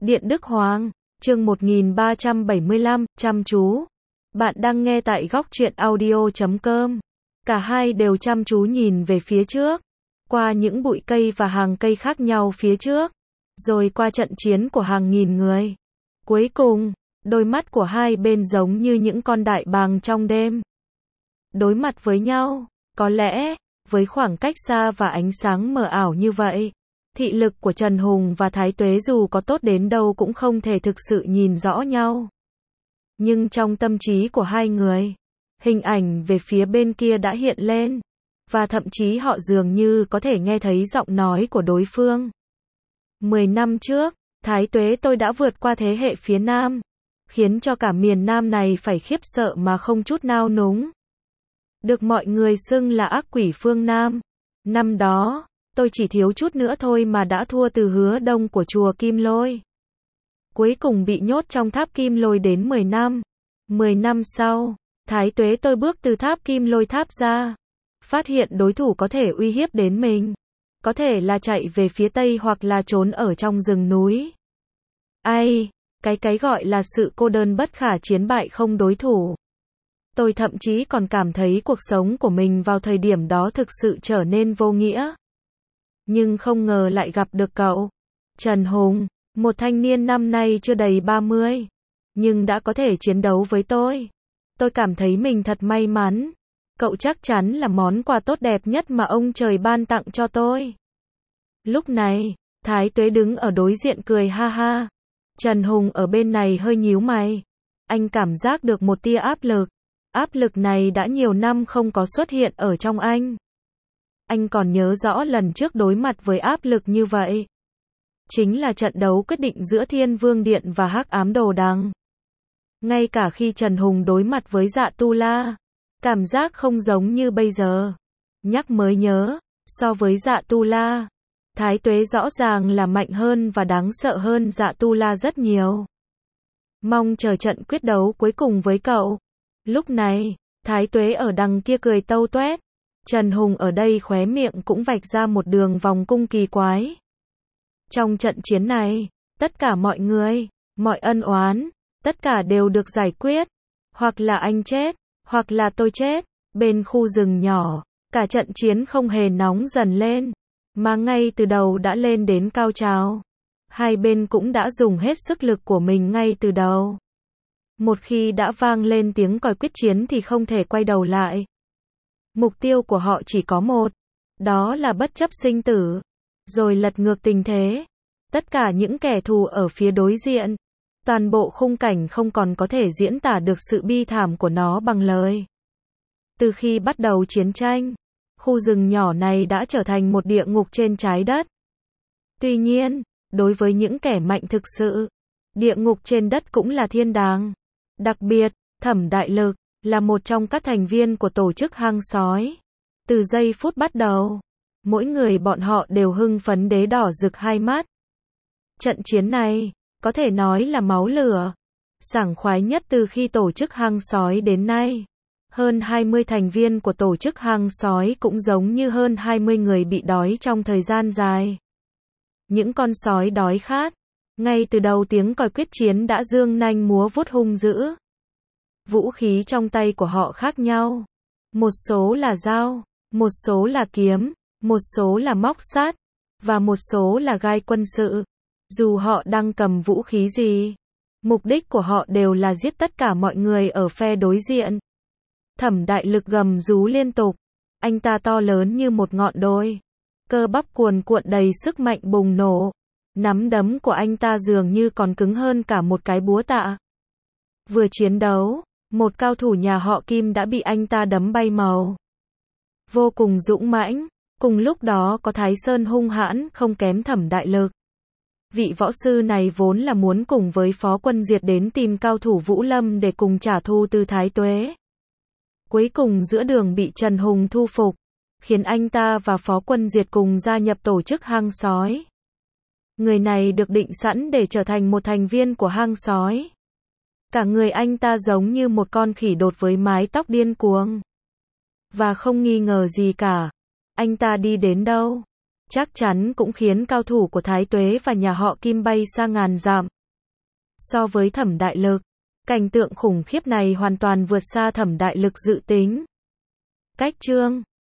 Điện Đức Hoàng, chương 1375, chăm chú. Bạn đang nghe tại góc truyện audio.com. Cả hai đều chăm chú nhìn về phía trước, qua những bụi cây và hàng cây khác nhau phía trước, rồi qua trận chiến của hàng nghìn người. Cuối cùng, đôi mắt của hai bên giống như những con đại bàng trong đêm. Đối mặt với nhau, có lẽ, với khoảng cách xa và ánh sáng mờ ảo như vậy, thị lực của Trần Hùng và Thái Tuế dù có tốt đến đâu cũng không thể thực sự nhìn rõ nhau. Nhưng trong tâm trí của hai người, hình ảnh về phía bên kia đã hiện lên, và thậm chí họ dường như có thể nghe thấy giọng nói của đối phương. 10 năm trước, Thái Tuế tôi đã vượt qua thế hệ phía Nam, khiến cho cả miền Nam này phải khiếp sợ mà không chút nao núng. Được mọi người xưng là ác quỷ phương Nam. Năm đó, tôi chỉ thiếu chút nữa thôi mà đã thua từ Hứa Đông của chùa Kim Lôi. Cuối cùng bị nhốt trong tháp Kim Lôi đến 10 năm. 10 năm sau, Thái Tuế tôi bước từ tháp Kim Lôi tháp ra. Phát hiện đối thủ có thể uy hiếp đến mình. Có thể là chạy về phía Tây hoặc là trốn ở trong rừng núi. Ai, cái gọi là sự cô đơn bất khả chiến bại không đối thủ. Tôi thậm chí còn cảm thấy cuộc sống của mình vào thời điểm đó thực sự trở nên vô nghĩa. Nhưng không ngờ lại gặp được cậu, Trần Hùng, một thanh niên năm nay chưa đầy 30, nhưng đã có thể chiến đấu với tôi. Tôi cảm thấy mình thật may mắn. Cậu chắc chắn là món quà tốt đẹp nhất mà ông trời ban tặng cho tôi. Lúc này, Thái Tuế đứng ở đối diện cười ha ha. Trần Hùng ở bên này hơi nhíu mày. Anh cảm giác được một tia áp lực. Áp lực này đã nhiều năm không có xuất hiện ở trong anh. Anh còn nhớ rõ lần trước đối mặt với áp lực như vậy. Chính là trận đấu quyết định giữa Thiên Vương Điện và Hắc Ám Đồ Đằng. Ngay cả khi Trần Hùng đối mặt với Dạ Tu La, cảm giác không giống như bây giờ. Nhắc mới nhớ, so với Dạ Tu La, Thái Tuế rõ ràng là mạnh hơn và đáng sợ hơn Dạ Tu La rất nhiều. Mong chờ trận quyết đấu cuối cùng với cậu. Lúc này, Thái Tuế ở đằng kia cười tâu toét. Trần Hùng ở đây khóe miệng cũng vạch ra một đường vòng cung kỳ quái. Trong trận chiến này, tất cả mọi người, mọi ân oán, tất cả đều được giải quyết. Hoặc là anh chết, hoặc là tôi chết. Bên khu rừng nhỏ, cả trận chiến không hề nóng dần lên, mà ngay từ đầu đã lên đến cao trào. Hai bên cũng đã dùng hết sức lực của mình ngay từ đầu. Một khi đã vang lên tiếng còi quyết chiến thì không thể quay đầu lại. Mục tiêu của họ chỉ có một, đó là bất chấp sinh tử, rồi lật ngược tình thế. Tất cả những kẻ thù ở phía đối diện, toàn bộ khung cảnh không còn có thể diễn tả được sự bi thảm của nó bằng lời. Từ khi bắt đầu chiến tranh, khu rừng nhỏ này đã trở thành một địa ngục trên trái đất. Tuy nhiên, đối với những kẻ mạnh thực sự, địa ngục trên đất cũng là thiên đàng. Đặc biệt, Thẩm Đại Lực là một trong các thành viên của tổ chức hang sói. Từ giây phút bắt đầu, mỗi người bọn họ đều hưng phấn đế đỏ rực hai mắt. Trận chiến này, có thể nói là máu lửa, sảng khoái nhất từ khi tổ chức hang sói đến nay. Hơn 20 thành viên của tổ chức hang sói cũng giống như hơn 20 người bị đói trong thời gian dài. Những con sói đói khát, ngay từ đầu tiếng còi quyết chiến đã giương nanh múa vuốt hung dữ. Vũ khí trong tay của họ khác nhau. Một số là dao, một số là kiếm, một số là móc sắt, và một số là gai quân sự. Dù họ đang cầm vũ khí gì, mục đích của họ đều là giết tất cả mọi người ở phe đối diện. Thẩm Đại Lực gầm rú liên tục. Anh ta to lớn như một ngọn đồi. Cơ bắp cuồn cuộn đầy sức mạnh bùng nổ. Nắm đấm của anh ta dường như còn cứng hơn cả một cái búa tạ. Vừa chiến đấu, một cao thủ nhà họ Kim đã bị anh ta đấm bay màu. Vô cùng dũng mãnh. Cùng lúc đó có Thái Sơn hung hãn không kém Thẩm Đại Lực. Vị võ sư này vốn là muốn cùng với Phó Quân Diệt đến tìm cao thủ Vũ Lâm để cùng trả thù từ Thái Tuế. Cuối cùng giữa đường bị Trần Hùng thu phục, khiến anh ta và Phó Quân Diệt cùng gia nhập tổ chức hang sói. Người này được định sẵn để trở thành một thành viên của hang sói. Cả người anh ta giống như một con khỉ đột với mái tóc điên cuồng. Và không nghi ngờ gì cả, anh ta đi đến đâu, chắc chắn cũng khiến cao thủ của Thái Tuế và nhà họ Kim bay xa ngàn dặm. So với Thẩm Đại Lực, cảnh tượng khủng khiếp này hoàn toàn vượt xa Thẩm Đại Lực dự tính. Cách chương